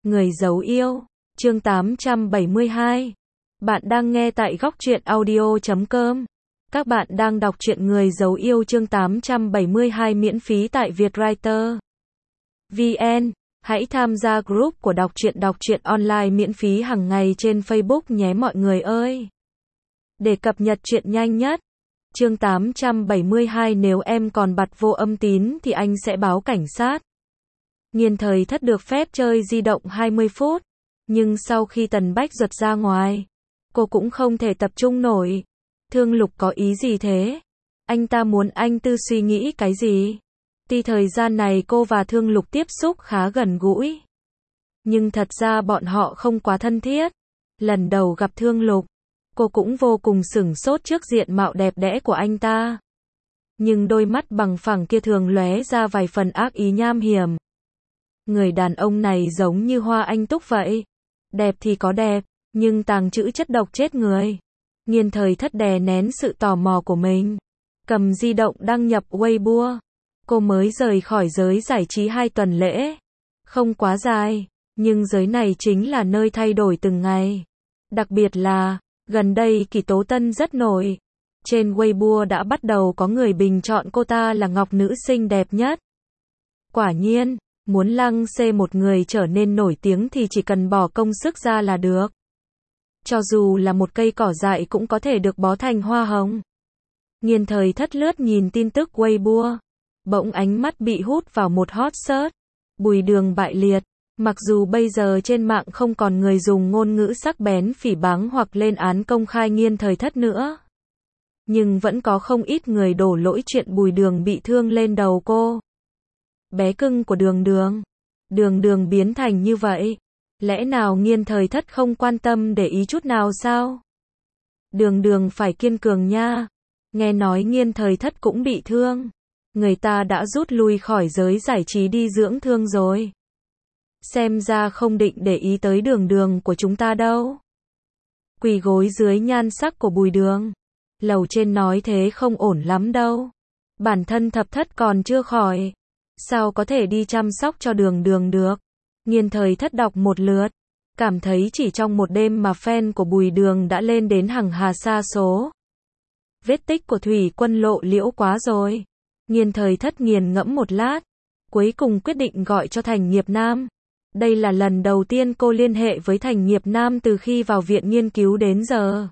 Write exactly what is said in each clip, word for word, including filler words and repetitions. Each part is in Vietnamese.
Người giấu yêu, chương tám trăm bảy mươi hai. Bạn đang nghe tại góc truyện audio chấm com. Các bạn đang đọc truyện Người giấu yêu chương tám trăm bảy mươi hai miễn phí tại Vietwriter vê en. Hãy tham gia group của đọc truyện đọc truyện online miễn phí hàng ngày trên Facebook nhé mọi người ơi. Để cập nhật truyện nhanh nhất. Chương tám trăm bảy mươi hai nếu em còn bật vô âm tín thì anh sẽ báo cảnh sát. Nghiên thời thất được phép chơi di động hai mươi phút. Nhưng sau khi Tần Bách Duật ra ngoài, cô cũng không thể tập trung nổi. Thương Lục có ý gì thế? Anh ta muốn anh tư suy nghĩ cái gì? Tuy thời gian này cô và Thương Lục tiếp xúc khá gần gũi, nhưng thật ra bọn họ không quá thân thiết. Lần đầu gặp Thương Lục, cô cũng vô cùng sửng sốt trước diện mạo đẹp đẽ của anh ta. Nhưng đôi mắt bằng phẳng kia thường lóe ra vài phần ác ý nham hiểm. Người đàn ông này giống như hoa anh túc vậy. Đẹp thì có đẹp, nhưng tàng trữ chất độc chết người. Nghiên thời thất đè nén sự tò mò của mình, cầm di động đăng nhập Weibo. Cô mới rời khỏi giới giải trí hai tuần lễ. Không quá dài, nhưng giới này chính là nơi thay đổi từng ngày. Đặc biệt là, gần đây Kỳ Tố Tân rất nổi. Trên Weibo đã bắt đầu có người bình chọn cô ta là ngọc nữ xinh đẹp nhất. Quả nhiên, muốn lăng xê một người trở nên nổi tiếng thì chỉ cần bỏ công sức ra là được. Cho dù là một cây cỏ dại cũng có thể được bó thành hoa hồng. Nghiên thời thất lướt nhìn tin tức Weibo. Bỗng ánh mắt bị hút vào một hot search. Bùi Đường bại liệt. Mặc dù bây giờ trên mạng không còn người dùng ngôn ngữ sắc bén phỉ báng hoặc lên án công khai Nghiên thời thất nữa, nhưng vẫn có không ít người đổ lỗi chuyện Bùi Đường bị thương lên đầu cô. Bé cưng của Đường Đường. Đường Đường biến thành như vậy. Lẽ nào Nghiên thời thất không quan tâm để ý chút nào sao? Đường Đường phải kiên cường nha. Nghe nói Nghiên thời thất cũng bị thương. Người ta đã rút lui khỏi giới giải trí đi dưỡng thương rồi. Xem ra không định để ý tới Đường Đường của chúng ta đâu. Quỳ gối dưới nhan sắc của Bùi Đường. Lầu trên nói thế không ổn lắm đâu. Bản thân thập thất còn chưa khỏi, sao có thể đi chăm sóc cho Đường Đường được? Nghiên thời thất đọc một lượt, cảm thấy chỉ trong một đêm mà fan của Bùi Đường đã lên đến hàng hà sa số. Vết tích của Thủy Quân lộ liễu quá rồi. Nghiên thời thất nghiền ngẫm một lát, cuối cùng quyết định gọi cho Thành Nghiệp Nam. Đây là lần đầu tiên cô liên hệ với Thành Nghiệp Nam từ khi vào viện nghiên cứu đến giờ.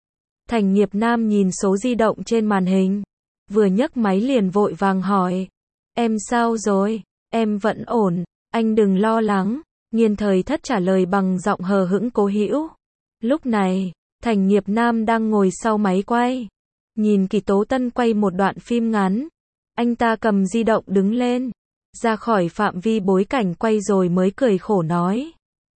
Thành Nghiệp Nam nhìn số di động trên màn hình, vừa nhấc máy liền vội vàng hỏi. Em sao rồi? Em vẫn ổn, anh đừng lo lắng. Nghiên thời thất trả lời bằng giọng hờ hững cố hữu. Lúc này, Thành Nghiệp Nam đang ngồi sau máy quay, nhìn Kỳ Tố Tân quay một đoạn phim ngắn. Anh ta cầm di động đứng lên, ra khỏi phạm vi bối cảnh quay rồi mới cười khổ nói.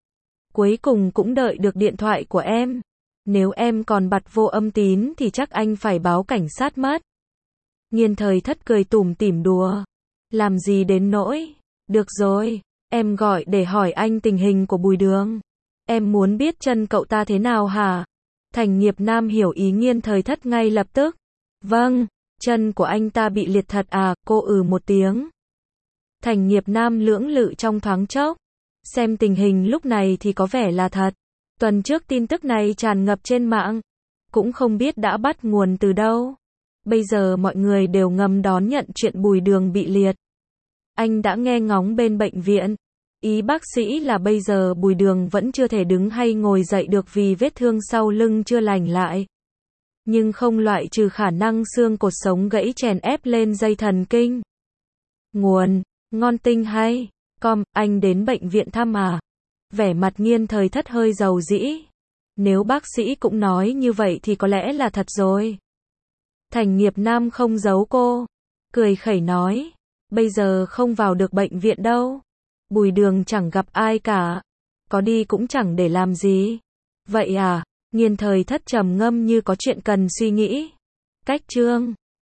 Cuối cùng cũng đợi được điện thoại của em. Nếu em còn bật vô âm tín thì chắc anh phải báo cảnh sát mất. Nghiên thời thất cười tủm tỉm đùa. Làm gì đến nỗi. Được rồi, em gọi để hỏi anh tình hình của Bùi Đường. Em muốn biết chân cậu ta thế nào hả? Thành Nghiệp Nam hiểu ý Nghiên thời thất ngay lập tức. Vâng, chân của anh ta bị liệt thật à? Cô ừ một tiếng. Thành Nghiệp Nam lưỡng lự trong thoáng chốc. Xem tình hình lúc này thì có vẻ là thật. Tuần trước tin tức này tràn ngập trên mạng, cũng không biết đã bắt nguồn từ đâu. Bây giờ mọi người đều ngầm đón nhận chuyện Bùi Đường bị liệt. Anh đã nghe ngóng bên bệnh viện. Ý bác sĩ là bây giờ Bùi Đường vẫn chưa thể đứng hay ngồi dậy được vì vết thương sau lưng chưa lành lại. Nhưng không loại trừ khả năng xương cột sống gãy chèn ép lên dây thần kinh. Nguồn, ngon tinh hay, com, anh đến bệnh viện thăm à? Vẻ mặt Nghiên thời thất hơi dầu dĩ. Nếu bác sĩ cũng nói như vậy thì có lẽ là thật rồi. Thành Nghiệp Nam không giấu cô, cười khẩy nói. Bây giờ không vào được bệnh viện đâu. Bùi Đường chẳng gặp ai cả. Có đi cũng chẳng để làm gì. Vậy à? Nghiên thời thất trầm ngâm như có chuyện cần suy nghĩ. Cách chương